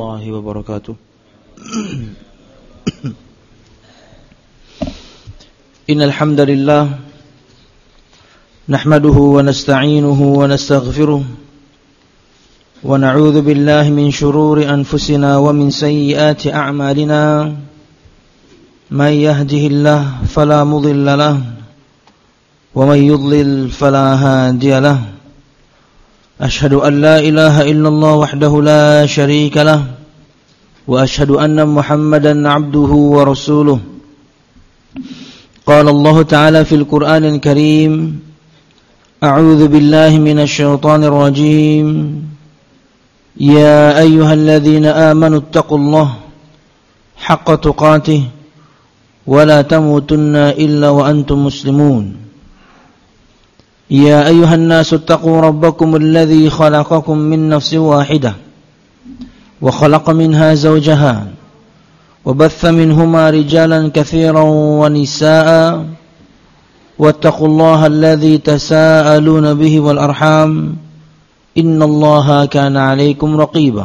الله وبركاته. إن الحمد لله نحمده ونستعينه ونستغفره ونعوذ بالله من شرور أنفسنا ومن سيئات أعمالنا من يهده الله فلا مضل له ومن يضلل فلا هادي له أشهد أن لا إله إلا الله وحده لا شريك له وأشهد أن محمدا عبده ورسوله قال الله تعالى في القرآن الكريم أعوذ بالله من الشيطان الرجيم يا أيها الذين آمنوا اتقوا الله حق تقاته ولا تموتن إلا وأنتم مسلمون يا أيها الناس اتقوا ربكم الذي خلقكم من نفس واحدة وخلق منها زوجها وبث منهما رجالا كثيرا ونساء واتقوا الله الذي تساءلون به والأرحام إن الله كان عليكم رقيبا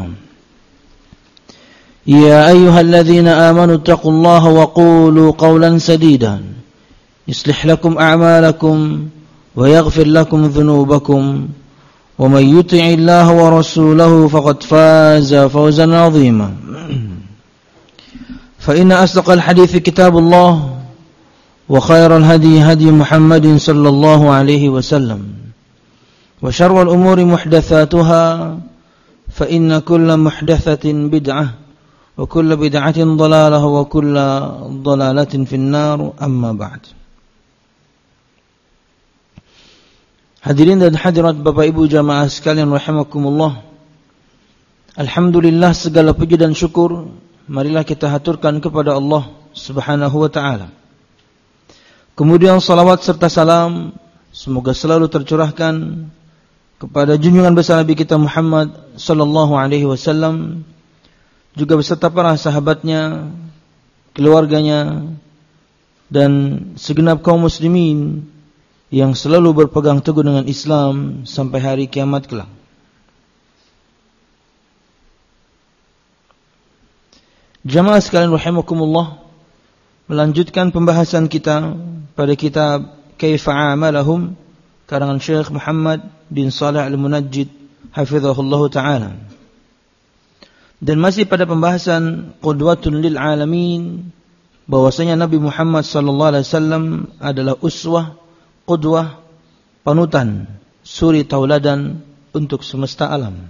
يا أيها الذين آمنوا اتقوا الله وقولوا قولا سديدا يصلح لكم أعمالكم ويغفر لكم ذنوبكم ومن يطع الله ورسوله فقد فاز فوزا عظيما فإن أصدق الحديث كتاب الله وخير الهدي هدي محمد صلى الله عليه وسلم وشر الأمور محدثاتها فإن كل محدثة بدعة وكل بدعة ضلالة وكل ضلالة في النار أما بعد. Hadirin dan hadirat Bapak Ibu jamaah sekalian rahimakumullah. Alhamdulillah, segala puji dan syukur marilah kita haturkan kepada Allah Subhanahu wa taala. Kemudian salawat serta salam semoga selalu tercurahkan kepada junjungan besar Nabi kita Muhammad sallallahu alaihi wasallam, juga beserta para sahabatnya, keluarganya, dan segenap kaum muslimin yang selalu berpegang teguh dengan Islam sampai hari kiamat kelak. Jamaah sekalian rahimakumullah, melanjutkan pembahasan kita pada kitab Kaifa Amalahum karangan Syekh Muhammad bin Shalih Al-Munajjid hafizahullah ta'ala. Dan masih pada pembahasan qudwatun lil alamin, bahwasanya Nabi Muhammad sallallahu alaihi wasallam adalah uswah, qudwah, panutan, suri tauladan untuk semesta alam.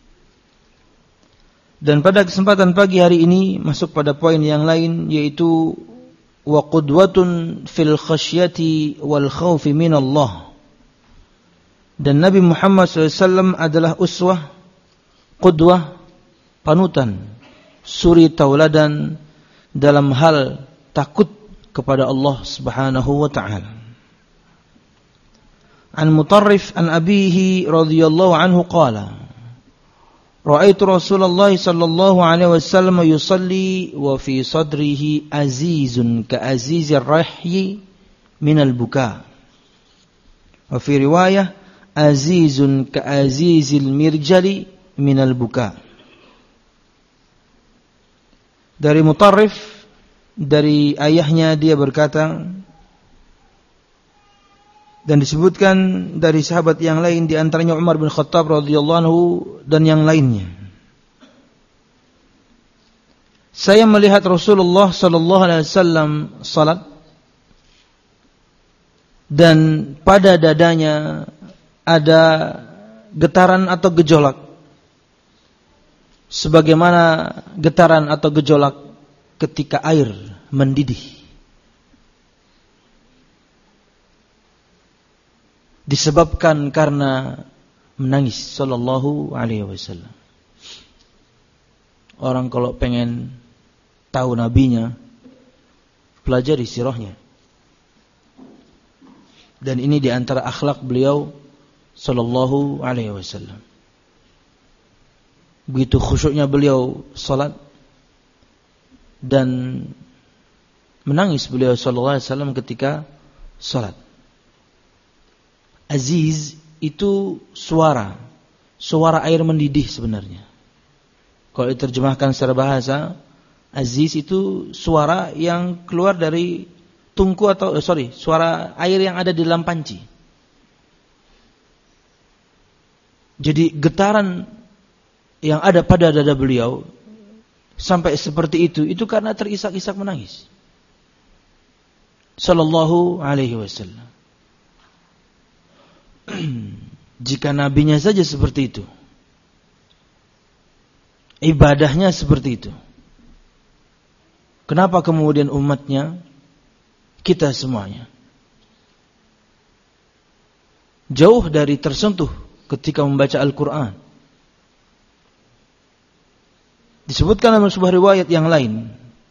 Dan pada kesempatan pagi hari ini masuk pada poin yang lain, yaitu wa qudwatun fil khasyati wal khaufi minallah. Dan Nabi Muhammad SAW adalah uswah, qudwah, panutan, suri tauladan dalam hal takut kepada Allah Subhanahu wa ta'ala. An Mutarrif an abihi radhiyallahu anhu qala ra'aitu Rasulullah sallallahu alaihi wasallam yusalli wa fi sadrihi azizun ka azizir rahyi minal buka, wa fi riwayah azizun ka azizil mirjali minal buka. Dari Mutarrif, dari ayahnya, dia berkata, dan disebutkan dari sahabat yang lain, di antaranya Umar bin Khattab radhiyallahu anhu dan yang lainnya. Saya melihat Rasulullah sallallahu alaihi wasallam salat, dan pada dadanya ada getaran atau gejolak, sebagaimana getaran atau gejolak ketika air mendidih, disebabkan karena menangis sallallahu alaihi wasallam. Orang kalau pengen tahu nabinya, pelajari sirahnya. Dan ini di antara akhlak beliau sallallahu alaihi wasallam. Begitu khusyuknya beliau salat, dan menangis beliau sallallahu alaihi wasallam ketika salat. Aziz itu suara air mendidih sebenarnya. Kalau diterjemahkan secara bahasa, aziz itu suara yang keluar dari tungku atau suara air yang ada di dalam panci. Jadi getaran yang ada pada dada beliau sampai seperti itu karena terisak-isak menangis. Sallallahu alaihi wasallam. Jika nabinya saja seperti itu, ibadahnya seperti itu, kenapa kemudian umatnya, kita semuanya jauh dari tersentuh ketika membaca Al-Quran? Disebutkan dalam sebuah riwayat yang lain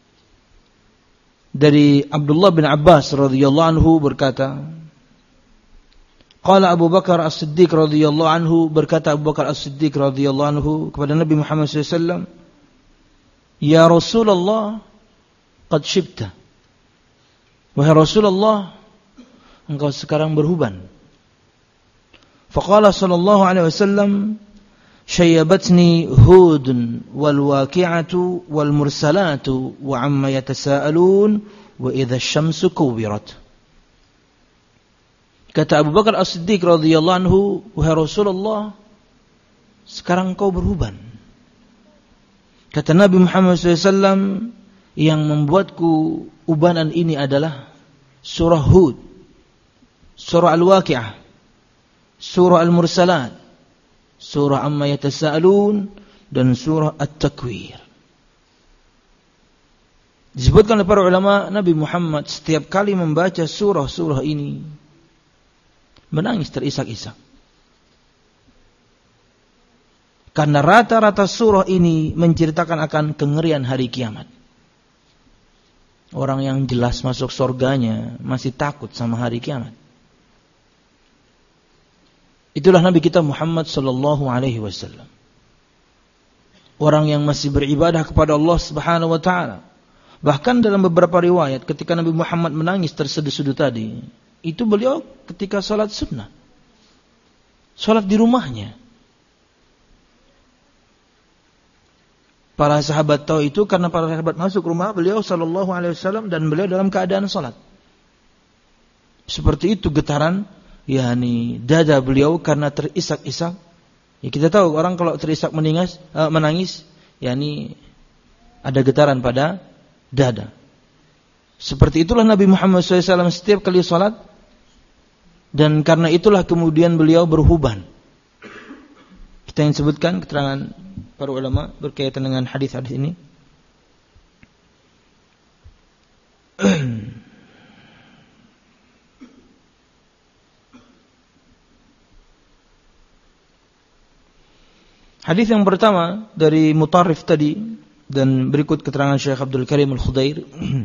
dari Abdullah bin Abbas radhiyallahu anhu berkata, qala Abu Bakar As-Siddiq radhiyallahu anhu, berkata Abu Bakar As-Siddiq radhiyallahu anhu kepada Nabi Muhammad SAW, ya Rasulullah, qad shibta. Wahai Rasulullah, engkau sekarang berhuban. Faqala sallallahu alaihi wasallam, syayyabatni hudun wal waqi'atu wal mursalatu wa amma yatasaalun wa idza asy-syamsu kuwirat. Kata Abu Bakar As-Siddiq radhiyallahu anhu, wahai Rasulullah, sekarang kau berhuban. Kata Nabi Muhammad SAW, yang membuatku ubanan ini adalah surah Hud, surah Al-Waqi'ah, surah Al-Mursalat, surah Amma Yatasaalun, dan surah At-Takwir. Disebutkan oleh para ulama, Nabi Muhammad setiap kali membaca surah-surah ini menangis terisak-isak. Karena rata-rata surah ini menceritakan akan kengerian hari kiamat. Orang yang jelas masuk surganya masih takut sama hari kiamat. Itulah Nabi kita Muhammad sallallahu alaihi wasallam. Orang yang masih beribadah kepada Allah Subhanahu wa taala. Bahkan dalam beberapa riwayat ketika Nabi Muhammad menangis terseduh-seduh tadi, itu beliau ketika salat sunnah. Salat di rumahnya. Para sahabat tahu itu karena para sahabat masuk rumah beliau sallallahu alaihi wasallam dan beliau dalam keadaan salat. Seperti itu getaran dada beliau karena terisak-isak. Ya, kita tahu orang kalau terisak menangis, ada getaran pada dada. Seperti itulah Nabi Muhammad SAW setiap kali salat, dan karena itulah kemudian beliau berhuban. Kita yang sebutkan keterangan para ulama berkaitan dengan hadis-hadis ini. Hadis yang pertama dari Mutarrif tadi, dan berikut keterangan Syekh Abdul Karim Al-Khudair.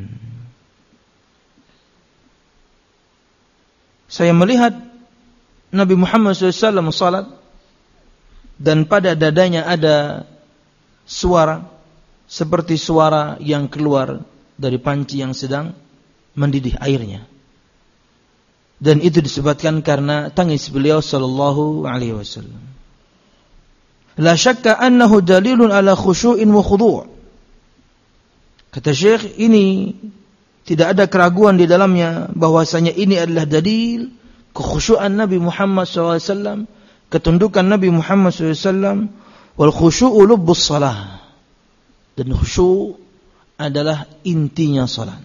Saya melihat Nabi Muhammad SAW salat, dan pada dadanya ada suara seperti suara yang keluar dari panci yang sedang mendidih airnya. Dan itu disebabkan karena tangis beliau sallallahu alaihi wasallam. La syakka annahu dalilun ala khusyu'in wa khudu'. Kata Syekh, ini tidak ada keraguan di dalamnya bahwasanya ini adalah dalil kekhusyuan Nabi Muhammad SAW, ketundukan Nabi Muhammad SAW, wal khusyu'u lubbus salah, dan khusyuk adalah intinya salat.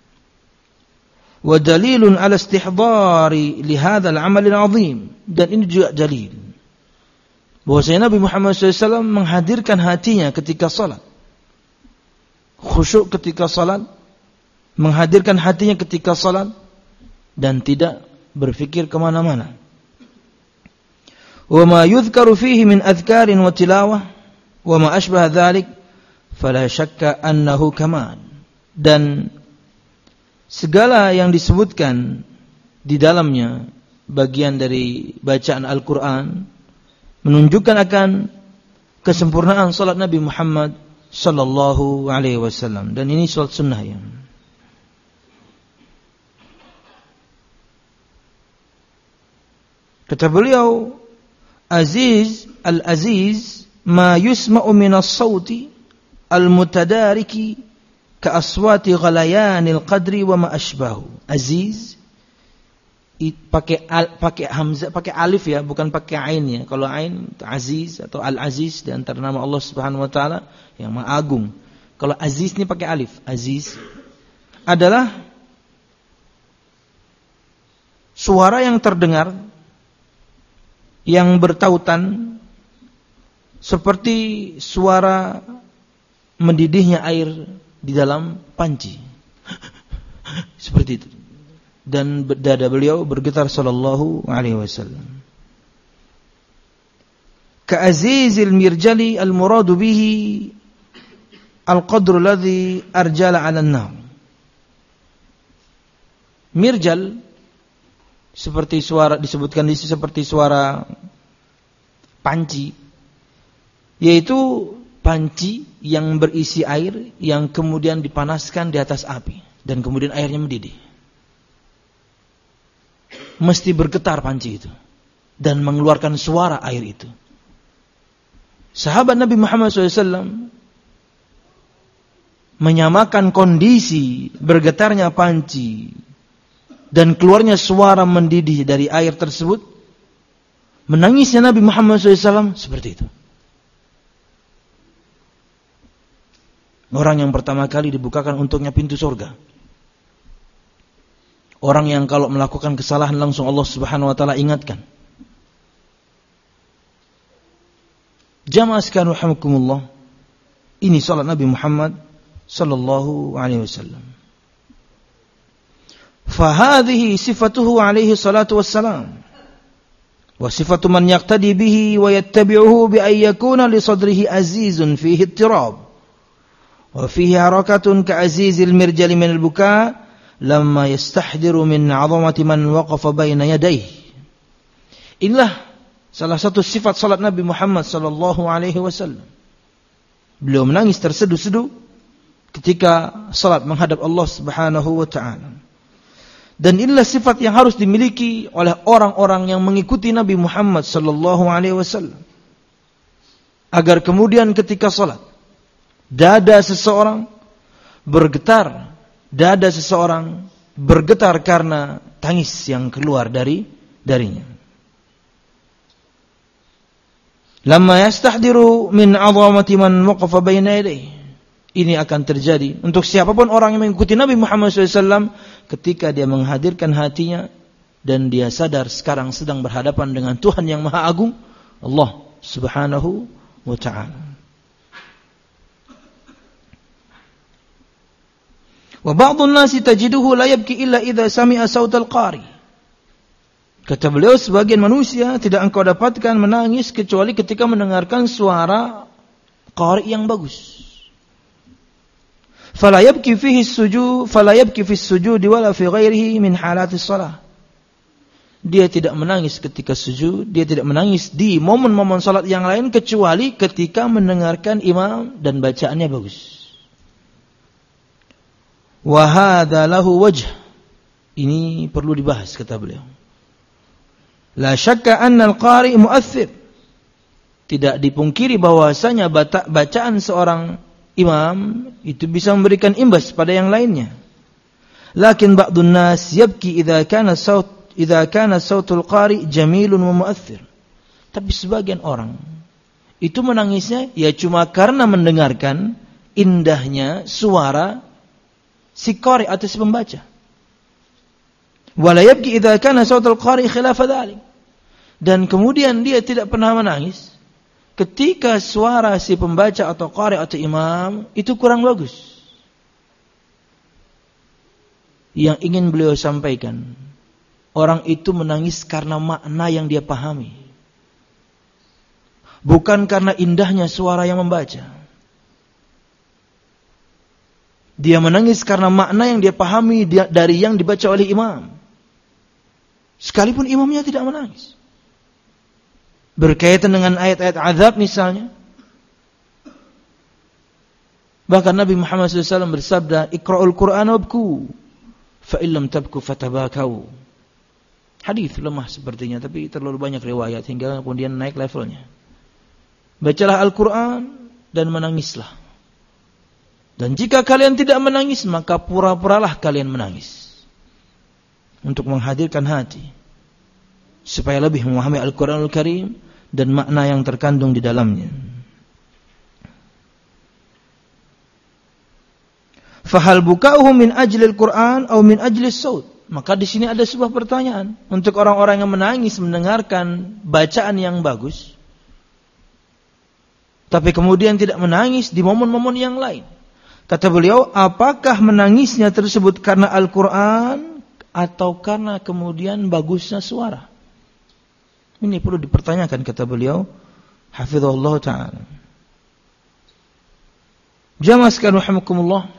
Wa dalilun ala istihdari li hadzal amal al-'azim, dan ini juga dalil bahwasanya Nabi Muhammad SAW menghadirkan hatinya ketika salat. Khusyuk ketika salat, menghadirkan hatinya ketika salat, dan tidak berfikir kemana-mana. Wa ma yudhkaru fihi min adhkarin wa tilawah wa ma ashbaha dhalik fala syakka annahu kaman. Dan segala yang disebutkan di dalamnya bagian dari bacaan Al-Quran menunjukkan akan kesempurnaan salat Nabi Muhammad sallallahu alaihi wasallam, dan ini salat sunnah ya. Kata beliau, Al-Aziz ma yusma'u minas sauti al-mutadariki ka aswati ghalayanil qadri wa ma ashbahu. Aziz pakai hamzah, pakai alif ya, bukan pakai ain ya. Kalau ain aziz atau al-aziz di antara nama Allah Subhanahu wa taala yang Maha Agung. Kalau aziz ini pakai alif. Aziz adalah suara yang terdengar yang bertautan seperti suara mendidihnya air di dalam panci. Seperti itu. Dan dada beliau bergetar sallallahu alaihi wasallam. Ka'azizil mirjali al-muradu bihi al-qadru alladhi arjala 'ala an-nar. Mirjal seperti suara, disebutkan di sini seperti suara panci, yaitu panci yang berisi air yang kemudian dipanaskan di atas api dan kemudian airnya mendidih. Mesti bergetar panci itu dan mengeluarkan suara air itu. Sahabat Nabi Muhammad SAW menyamakan kondisi bergetarnya panci dan keluarnya suara mendidih dari air tersebut, menangisnya Nabi Muhammad SAW seperti itu. Orang yang pertama kali dibukakan untuknya pintu surga. Orang yang kalau melakukan kesalahan langsung Allah Subhanahu wa taala ingatkan. Jamaah sekalian rahimakumullah. Ini salat Nabi Muhammad sallallahu alaihi wasallam. Fa hadhihi sifatuhu alaihi salatu wassalam. Wa sifatu man yaqtadi bihi wa yattabi'uhu bi ay yakuna li sadrihi azizun fihi ittirab. Wa fihi harakatun ka azizil mirjali min al-buka' lamma yastahdiru min 'azamati man waqafa baina yadayhi. Inilah salah satu sifat salat Nabi Muhammad sallallahu alaihi wasallam. Beliau menangis terseduh-seduh ketika salat menghadap Allah Subhanahu wa taala. Dan inilah sifat yang harus dimiliki oleh orang-orang yang mengikuti Nabi Muhammad sallallahu alaihi wasallam. Agar kemudian ketika salat dada seseorang bergetar, dada seseorang bergetar karena tangis yang keluar darinya. Lamma yastahdiru min 'azamati man waqafa baina yadayhi. Ini akan terjadi untuk siapapun orang yang mengikuti Nabi Muhammad SAW ketika dia menghadirkan hatinya dan dia sadar sekarang sedang berhadapan dengan Tuhan yang Maha Agung, Allah Subhanahu wa ta'ala. Wa ba'dun nasi tajiduhu la yabki illa idza sami'a sautal qari. Kata beliau, sebagian manusia tidak engkau dapatkan menangis kecuali ketika mendengarkan suara qari yang bagus. Fala yabki fihi as-sujud, fala yabki fi as-sujud wala fi ghairihi min halatis shalah. Dia tidak menangis ketika sujud, dia tidak menangis di momen-momen salat yang lain kecuali ketika mendengarkan imam dan bacaannya bagus. Wa hadza lahu wajh. Ini perlu dibahas kata beliau. La syakka anna al-qari mu'athir. Tidak dipungkiri bahwasanya bacaan seorang imam itu bisa memberikan imbas pada yang lainnya. Lakin ba'dun nas yabki idza kana sautul qari jamilun wa mu'athir. Tapi sebagian orang itu menangisnya ya cuma karena mendengarkan indahnya suara si qari atau si pembaca. Wala yabki idza kana sautul qari khilaf dzalik. Dan kemudian dia tidak pernah menangis ketika suara si pembaca atau qari atau imam itu kurang bagus. Yang ingin beliau sampaikan, orang itu menangis karena makna yang dia pahami, bukan karena indahnya suara yang membaca. Dia menangis karena makna yang dia pahami dari yang dibaca oleh imam, sekalipun imamnya tidak menangis. Berkaitan dengan ayat-ayat azab misalnya. Bahkan Nabi Muhammad SAW bersabda, Iqra'ul Qur'an wabku, fa'illam tabku fatabakau. Hadis lemah sepertinya, tapi terlalu banyak riwayat hingga kemudian naik levelnya. Bacalah Al-Quran dan menangislah. Dan jika kalian tidak menangis, maka pura-puralah kalian menangis. Untuk menghadirkan hati. Supaya lebih memahami Al-Quranul Karim dan makna yang terkandung di dalamnya. Fahal buka'uhu min ajlil Quran atau min ajlis saut? Maka di sini ada sebuah pertanyaan untuk orang-orang yang menangis mendengarkan bacaan yang bagus, tapi kemudian tidak menangis di momen-momen yang lain. Kata beliau, apakah menangisnya tersebut karena Al-Quran atau karena kemudian bagusnya suara? Ini perlu dipertanyakan, kata beliau, hafizahullah ta'ala. Jamaah sekalian rahimakumullah,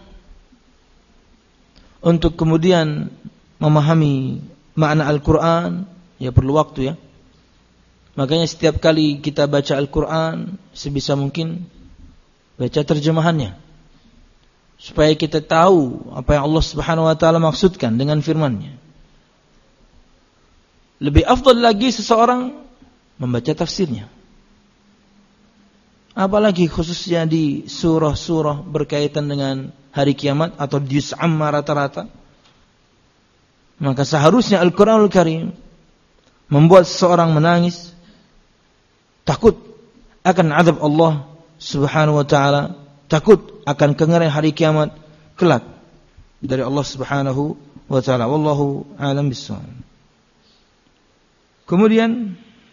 untuk kemudian memahami makna Al-Quran, ya perlu waktu ya. Makanya setiap kali kita baca Al-Quran, sebisa mungkin baca terjemahannya. Supaya kita tahu apa yang Allah Subhanahu wa ta'ala maksudkan dengan firman-Nya. Lebih afdal lagi seseorang membaca tafsirnya. Apalagi khususnya di surah-surah berkaitan dengan hari kiamat atau juz amma rata-rata. Maka seharusnya Al-Quranul Karim membuat seseorang menangis, takut akan azab Allah Subhanahu wa ta'ala, takut akan kengerian hari kiamat kelak dari Allah Subhanahu wa ta'ala. Wallahu a'lam bissawab. Kemudian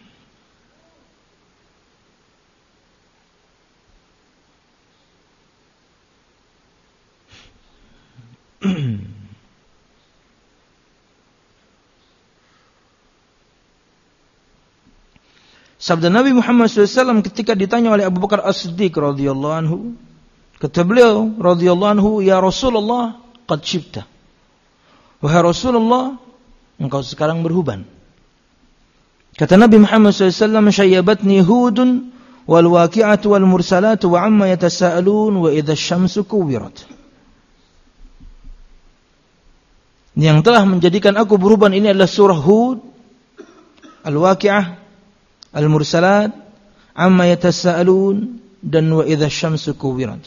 sabda Nabi Muhammad SAW ketika ditanya oleh Abu Bakar As-Siddiq radhiyallahu anhu, kata beliau radhiyallahu anhu, ya Rasulullah, qad shibta. Wahai Rasulullah, engkau sekarang berhuban. Kata Nabi Muhammad SAW, syayyabatni hudun wal waqi'atu wal mursalatu wa amma yatasaalun wa idza asy-syamsu kuwirat. Yang telah menjadikan aku berhuban ini adalah surah Hud, Al-Waqi'ah, Al-Mursalat, Amma Yatasa'alun, dan Wa Idza Asy-Syamsu Kuwirat.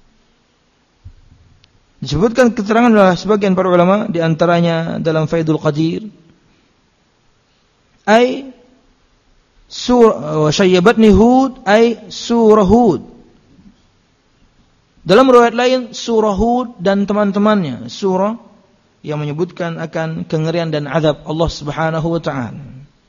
Disebutkan keterangan oleh sebagian para ulama, di antaranya dalam Faidul Qadir, ay surah Syayyabatni Hud, ay surah Hud. Dalam riwayat lain surah Hud dan teman-temannya, surah yang menyebutkan akan kengerian dan azab Allah Subhanahu wa ta'ala.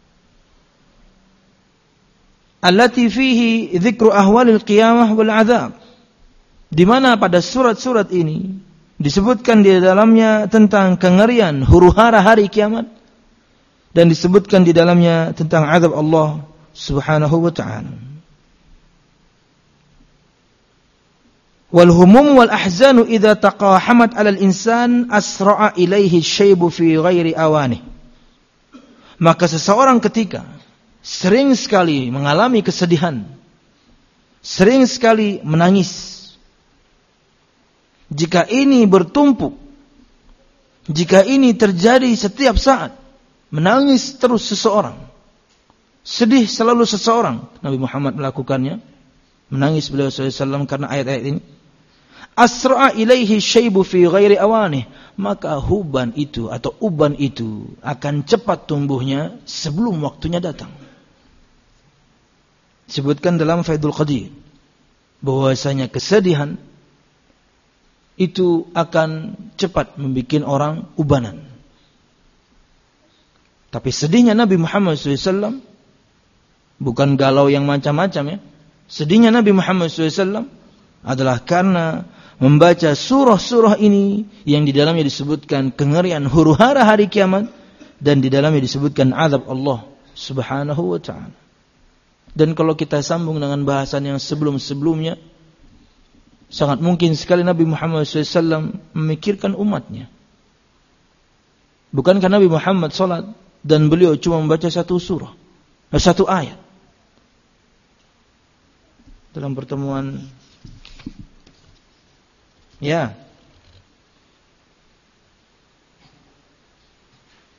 Allati fihi dzikru ahwalil qiyamah wal azab. Di mana pada surat-surat ini disebutkan di dalamnya tentang kengerian huru-hara hari kiamat dan disebutkan di dalamnya tentang azab Allah Subhanahu wa ta'ala. Wal humum wal ahzanu idza taqahamat 'alal insan asra'a ilaihi syaibu fi ghairi awani. Maka seseorang ketika sering sekali mengalami kesedihan, sering sekali menangis, jika ini bertumpuk, jika ini terjadi setiap saat, menangis terus seseorang, sedih selalu seseorang, Nabi Muhammad melakukannya, menangis beliau sallallahu alaihi wasallam karena ayat-ayat ini. Asra'a ilaihi syaibu fi ghairi awani, maka huban itu atau uban itu akan cepat tumbuhnya sebelum waktunya datang. Disebutkan dalam Faidul Qadir bahwasanya kesedihan itu akan cepat membuat orang ubanan. Tapi sedihnya Nabi Muhammad SAW bukan galau yang macam-macam ya. Sedihnya Nabi Muhammad SAW adalah karena membaca surah-surah ini yang di dalamnya disebutkan kengerian huru-hara hari kiamat dan di dalamnya disebutkan azab Allah Subhanahu wa ta'ala. Dan kalau kita sambung dengan bahasan yang sebelum-sebelumnya, sangat mungkin sekali Nabi Muhammad SAW memikirkan umatnya. Bukankah Nabi Muhammad salat dan beliau cuma membaca satu surah, satu ayat. Dalam pertemuan ya,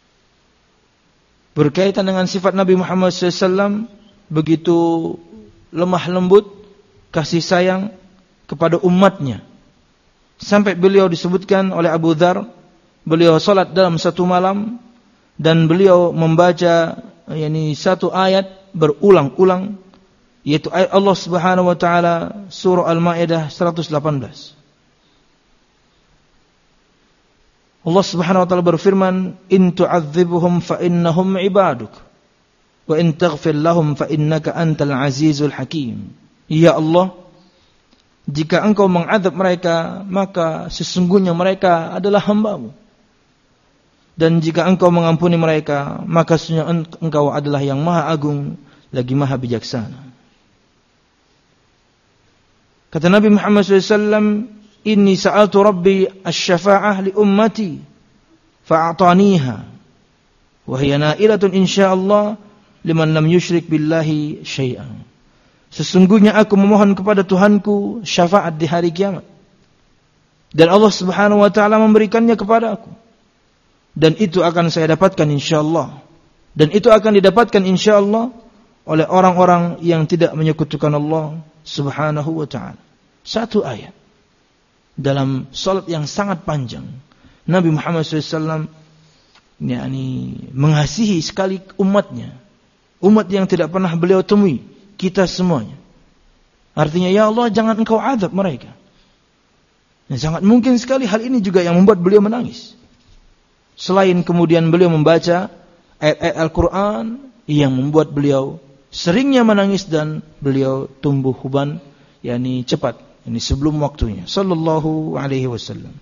berkaitan dengan sifat Nabi Muhammad SAW, begitu lemah lembut, kasih sayang kepada umatnya. Sampai beliau disebutkan oleh Abu Dzar, beliau salat dalam satu malam dan beliau membaca satu ayat berulang-ulang, yaitu ayat Allah Subhanahu wa taala surah Al-Maidah 118. Allah Subhanahu wa taala berfirman, "In tu'adzibuhum fa innahum 'ibaduk wa in taghfir lahum fa innaka antal azizul hakim." Ya Allah, jika engkau mengadab mereka, maka sesungguhnya mereka adalah hamba-Mu. Dan jika engkau mengampuni mereka, maka sesungguhnya engkau adalah yang maha agung lagi maha bijaksana. Kata Nabi Muhammad SAW, "Inni sa'altu Rabbi asy-syafa'ah li ummati fa'ataniha wa hiya na'ilatun insyaallah liman lam yusyrik billahi syai'an." Sesungguhnya aku memohon kepada Tuhanku syafaat di hari kiamat, dan Allah Subhanahu wa taala memberikannya kepada aku, dan itu akan saya dapatkan insyaallah, dan itu akan didapatkan insyaallah oleh orang-orang yang tidak menyekutukan Allah Subhanahu wa taala. Satu ayat dalam salat yang sangat panjang, Nabi Muhammad SAW mengasihi sekali umatnya, umat yang tidak pernah beliau temui, kita semuanya. Artinya, ya Allah, jangan engkau azab mereka. Dan sangat mungkin sekali hal ini juga yang membuat beliau menangis. Selain kemudian beliau membaca ayat-ayat Al-Quran yang membuat beliau seringnya menangis dan beliau tumbuh huban, cepat, sebelum waktunya, sallallahu alaihi wasallam.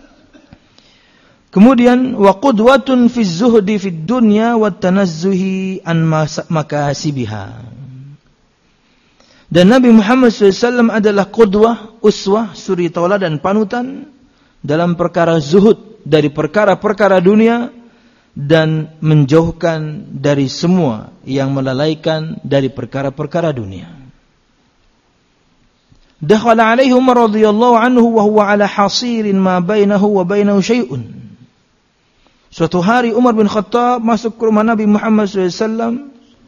Kemudian wa qudwatun fi zuhdi fid dunya wat tanazzuhi an makasibiha. Dan Nabi Muhammad SAW adalah qudwah, uswah, suri tauladan, panutan dalam perkara zuhud dari perkara-perkara dunia dan menjauhkan dari semua yang melalaikan dari perkara-perkara dunia. Dakhala alaihi Umar radhiyallahu anhu wa huwa ala hasirin ma bainahu wa bainahu syai'un. Suatu hari Umar bin Khattab masuk ke rumah Nabi Muhammad SAW,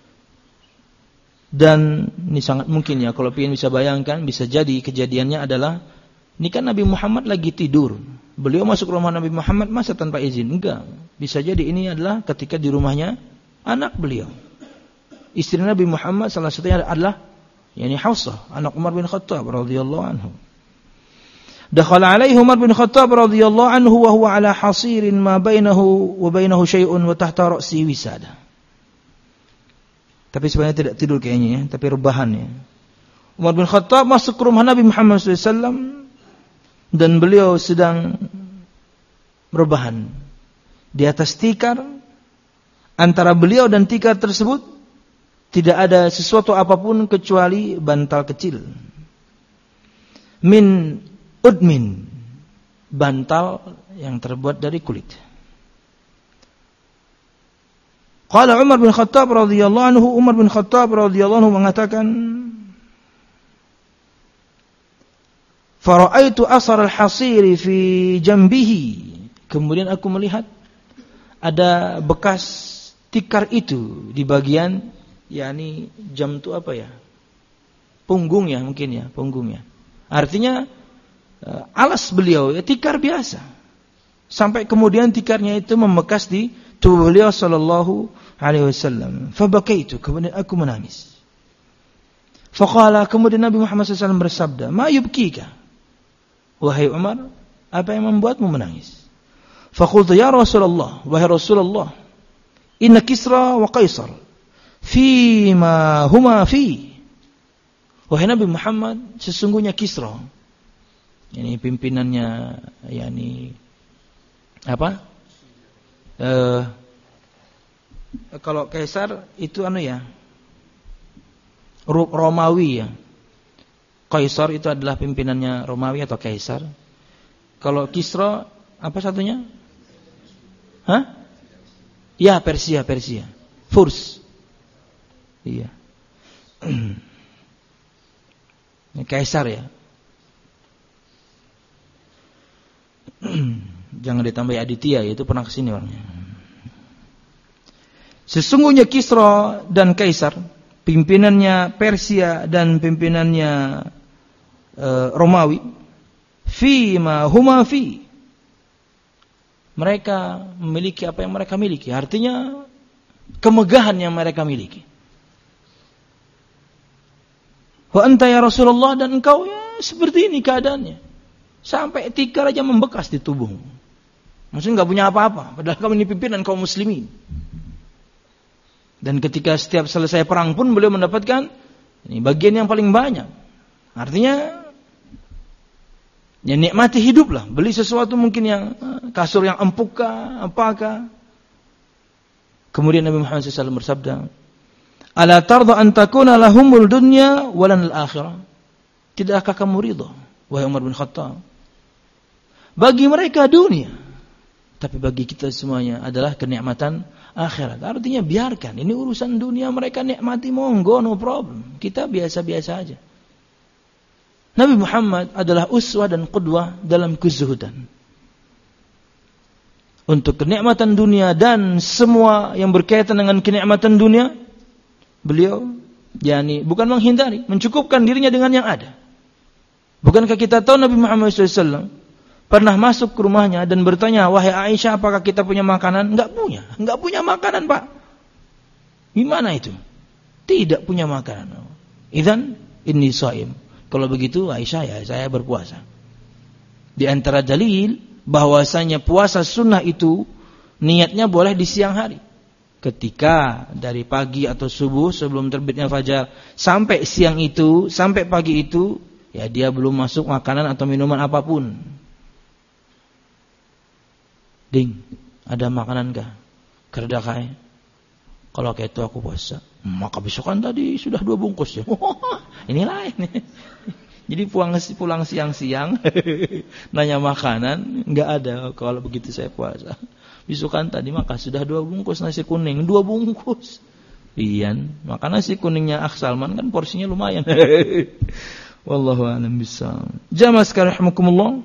dan ini sangat mungkin ya, kalau ingin bisa bayangkan, bisa jadi kejadiannya adalah, ini kan Nabi Muhammad lagi tidur, beliau masuk rumah Nabi Muhammad masa tanpa izin? Enggak. Bisa jadi ini adalah ketika di rumahnya anak beliau, istri Nabi Muhammad salah satunya adalah Hafsah, anak Umar bin Khattab radhiyallahu anhu. Dakhala alaihi Umar bin Khattab radhiyallahu anhu wa huwa ala hasirin ma bainahu wa bainahu syai'un wa tahta ra'si wisada. Tapi sebenarnya tidak tidur kayaknya ya, tapi rebahan ya. Umar bin Khattab masuk ke rumah Nabi Muhammad SAW dan beliau sedang rebahan di atas tikar. Antara beliau dan tikar tersebut tidak ada sesuatu apapun kecuali bantal kecil. Min udmin, bantal yang terbuat dari kulit. Qala Umar bin Khattab radhiyallahu anhu, Umar bin Khattab radhiyallahu anhu mengatakan, "Fara'aitu asar al-hasiri fi jambihi." Kemudian aku melihat ada bekas tikar itu di bagian, jam itu apa ya? Punggungnya mungkin ya, punggungnya. Artinya alas beliau ya tikar biasa. Sampai kemudian tikarnya itu membekas di tubuh beliau sallallahu alaihi wasallam. Fabakaitu, kemudian aku menangis. Faqala, kemudian Nabi Muhammad SAW bersabda, "Ma yubkika?" Wahai Umar, apa yang membuatmu menangis? Faqultu, "Ya Rasulullah, wahai Rasulullah, inna Kisra wa Qaisar fima huma fi." Wahai Nabi Muhammad, sesungguhnya Kisra, ini pimpinannya, kalau Kaisar itu Romawi ya. Kaisar itu adalah pimpinannya Romawi atau Kaisar. Kalau Kisra apa satunya? Ya, Persia. Furs. Iya. Ini Kaisar ya. Jangan ditambah Aditya, itu pernah kesini orangnya. Sesungguhnya Kisra dan Kaisar pimpinannya Persia dan pimpinannya Romawi, fi ma huma fi, mereka memiliki apa yang mereka miliki, artinya kemegahan yang mereka miliki. Wa anta ya Rasulullah, dan engkau ya seperti ini keadaannya, sampai tikar aja membekas di tubuhmu. Maksudnya nggak punya apa-apa, padahal kamu ini pimpinan kaum muslimin. Dan ketika setiap selesai perang pun beliau mendapatkan ini bagian yang paling banyak. Artinya ya nikmati hiduplah, beli sesuatu mungkin yang kasur yang empuk kah, apakah. Kemudian Nabi Muhammad SAW bersabda, "Ala tarda an takuna lahumul dunya walan al-akhirah?" Tidakkah kamu ridha, wahai Umar bin Khattab, bagi mereka dunia, tapi bagi kita semuanya adalah kenikmatan akhirat. Artinya biarkan, ini urusan dunia mereka nikmati, monggo, no problem. Kita biasa-biasa aja. Nabi Muhammad adalah uswah dan qudwah dalam kezuhudan. Untuk kenikmatan dunia dan semua yang berkaitan dengan kenikmatan dunia, beliau bukan menghindari, mencukupkan dirinya dengan yang ada. Bukankah kita tahu Nabi Muhammad SAW pernah masuk ke rumahnya dan bertanya, "Wahai Aisyah, apakah kita punya makanan?" Enggak punya makanan, Pak. Gimana itu? Tidak punya makanan. Idzan inni shaim. Kalau begitu Aisyah, ya saya berpuasa. Di antara dalil bahwasanya puasa sunnah itu niatnya boleh di siang hari. Ketika dari pagi atau subuh sebelum terbitnya fajar sampai siang itu, sampai pagi itu, ya dia belum masuk makanan atau minuman apapun. Ding, ada makanan kah? Kerdakai. Kalau kayak itu aku puasa. Maka besokan tadi sudah 2 bungkus ya. Ini lain. Jadi pulang siang-siang nanya makanan, enggak ada. Kalau begitu saya puasa. Besokan tadi maka sudah 2 bungkus nasi kuning, 2 bungkus. Iya, maka nasi kuningnya Akh Salman kan porsinya lumayan. Wallahu a'lam bishawab. Jamaah sekalian rahimakumullah.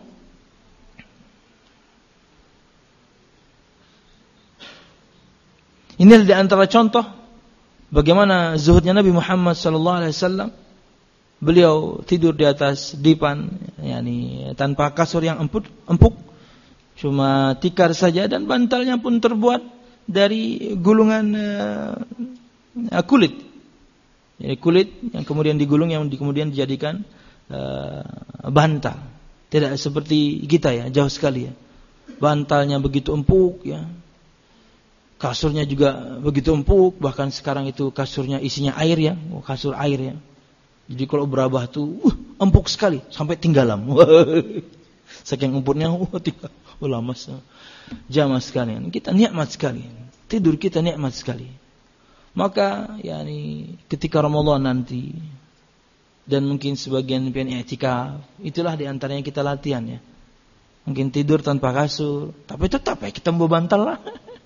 Ini di antara contoh bagaimana zuhudnya Nabi Muhammad sallallahu alaihi wasallam. Beliau tidur di atas dipan, tanpa kasur yang empuk, cuma tikar saja, dan bantalnya pun terbuat dari gulungan kulit. Jadi kulit yang kemudian digulung, yang kemudian dijadikan bantal. Tidak seperti kita ya, jauh sekali ya. Bantalnya begitu empuk ya. Kasurnya juga begitu empuk, bahkan sekarang itu kasurnya isinya air ya, kasur air ya. Jadi kalau berabah tuh empuk sekali sampai tinggalam. Saking empuknya lama. Jamaah sekalian, kita nikmat sekali. Tidur kita nikmat sekali. Maka ketika Ramadan nanti dan mungkin sebagian pengen i'tikaf, itulah di antaranya kita latihan ya. Mungkin tidur tanpa kasur, tapi tetap ya kita bawa bantal lah.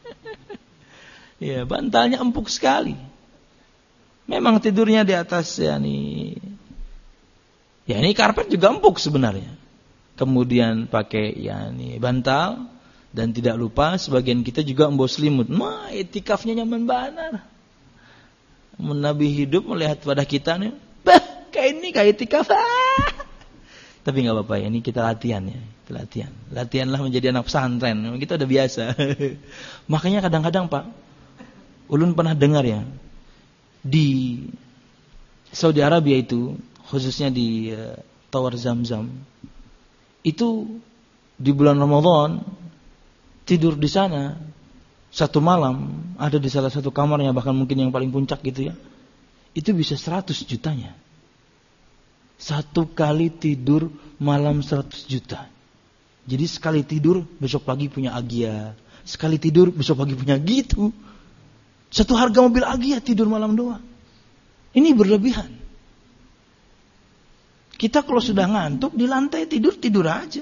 Ya, bantalnya empuk sekali. Memang tidurnya di atas ini karpet juga empuk sebenarnya. Kemudian pakai bantal, dan tidak lupa sebagian kita juga membawa selimut. I'tikafnya nyaman banget. Nabi hidup melihat pada kita nih, kayak i'tikaf. Tapi enggak apa-apa ya, ini kita latihan ya. Latihanlah menjadi anak pesantren. Kita udah biasa. Makanya kadang-kadang Pak, ulun pernah dengar ya, di Saudi Arabia itu, khususnya di Tower Zamzam, itu di bulan Ramadan tidur di sana 1 malam, ada di salah satu kamarnya, bahkan mungkin yang paling puncak gitu ya, itu bisa 100 jutanya. 1 kali tidur malam 100 juta. Jadi sekali tidur besok pagi punya Agia, sekali tidur besok pagi punya gitu. 1 harga mobil Agia tidur malam doang. Ini berlebihan. Kita kalau sudah ngantuk di lantai tidur aja.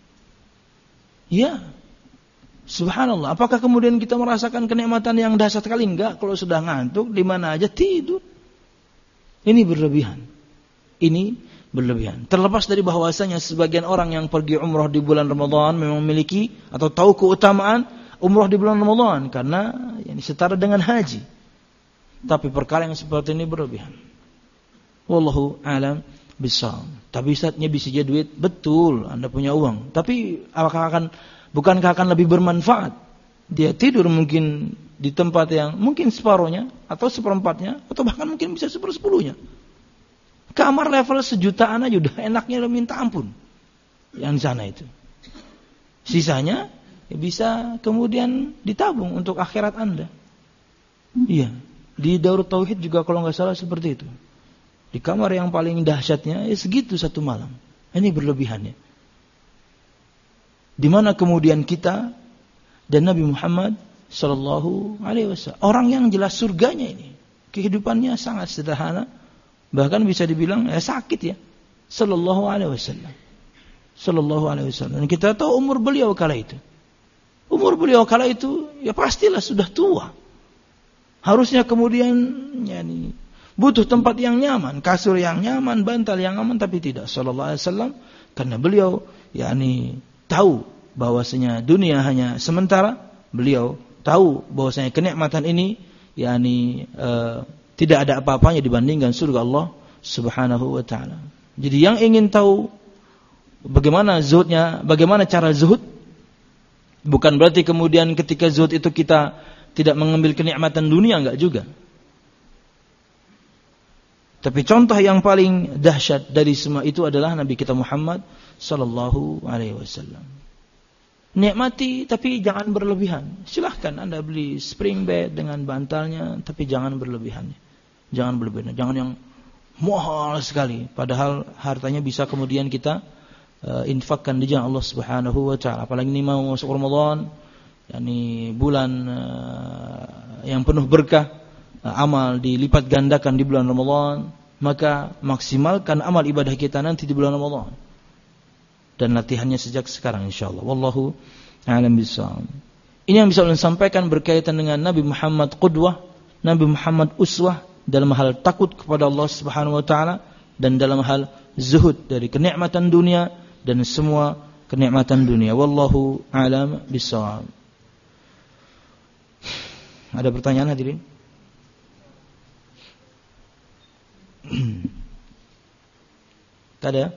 Ya. Subhanallah. Apakah kemudian kita merasakan kenikmatan yang dahsyat sekali? Enggak. Kalau sudah ngantuk di mana aja tidur. Ini berlebihan. Terlepas dari bahwasanya sebagian orang yang pergi umrah di bulan Ramadan memang memiliki atau tahu keutamaan umrah di bulan Ramadan, karena setara dengan haji. Tapi perkara yang seperti ini berlebihan. Wallahu a'lam bishawab. Tapi saatnya bisa jadi duit, betul, Anda punya uang. Tapi bukankah akan lebih bermanfaat? Dia tidur mungkin di tempat yang mungkin separuhnya, atau seperempatnya, atau bahkan mungkin bisa sepersepuluhnya. Kamar level 1 jutaan aja udah enaknya udah minta ampun. Yang di sana itu. Sisanya bisa kemudian ditabung untuk akhirat Anda. Iya. Di Darut Tauhid juga kalau nggak salah seperti itu. Di kamar yang paling dahsyatnya segitu 1 malam. Ini berlebihannya. Di mana kemudian kita dan Nabi Muhammad sallallahu alaihi wasallam, orang yang jelas surganya ini, kehidupannya sangat sederhana, bahkan bisa dibilang sakit ya. Sallallahu alaihi wasallam. Sallallahu alaihi wasallam. Dan kita tahu umur beliau kala itu. Umur beliau kala itu ya pastilah sudah tua. Harusnya kemudian butuh tempat yang nyaman, kasur yang nyaman, bantal yang aman, tapi tidak. Sallallahu alaihi wasallam, karena beliau tahu bahwasanya dunia hanya sementara, beliau tahu bahwasanya kenikmatan ini tidak ada apa-apanya dibandingkan surga Allah Subhanahu wa taala. Jadi yang ingin tahu bagaimana zuhudnya, bagaimana cara zuhud, bukan berarti kemudian ketika zuhud itu kita tidak mengambil kenikmatan dunia, enggak juga. Tapi contoh yang paling dahsyat dari semua itu adalah Nabi kita Muhammad sallallahu alaihi wasallam. Nikmati tapi jangan berlebihan. Silahkan Anda beli spring bed dengan bantalnya, tapi jangan berlebihan. Jangan berlebihan. Jangan yang mahal sekali. Padahal hartanya bisa kemudian kita infakkan di jalan Allah Subhanahu wa taala. Apalagi ini mau masuk Ramadan, bulan yang penuh berkah. Amal dilipat gandakan di bulan Ramadan, maka maksimalkan amal ibadah kita nanti di bulan Ramadan. Dan latihannya sejak sekarang insyaallah. Wallahu a'lam bishawab. Ini yang bisa saya sampaikan berkaitan dengan Nabi Muhammad qudwah, Nabi Muhammad uswah dalam hal takut kepada Allah Subhanahu wa taala dan dalam hal zuhud dari kenikmatan dunia dan semua kenikmatan dunia. Wallahu a'lam bishawab. Ada pertanyaan hadirin? Tak ada?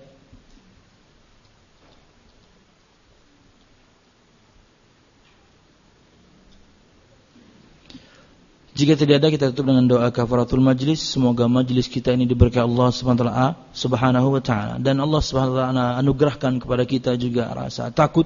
Jika tidak ada, kita tutup dengan doa kafaratul majlis. Semoga majlis kita ini diberkahi Allah Subhanahu wa taala, dan Allah Subhanahu wa taala anugerahkan kepada kita juga rasa takut,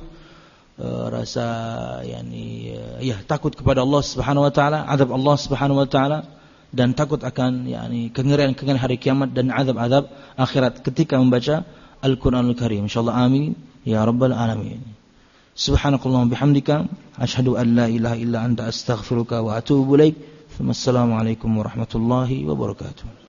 takut kepada Allah Subhanahu wa taala, azab Allah Subhanahu wa taala, dan takut akan kengerian-kengerian hari kiamat dan azab-azab akhirat ketika membaca Al-Qur'anul Karim. Insyaallah amin ya rabbal alamin. Subhanakallahumma bihamdika asyhadu an la ilaha illa anta astaghfiruka wa atubu ilaik. Wassalamualaikum warahmatullahi wabarakatuh.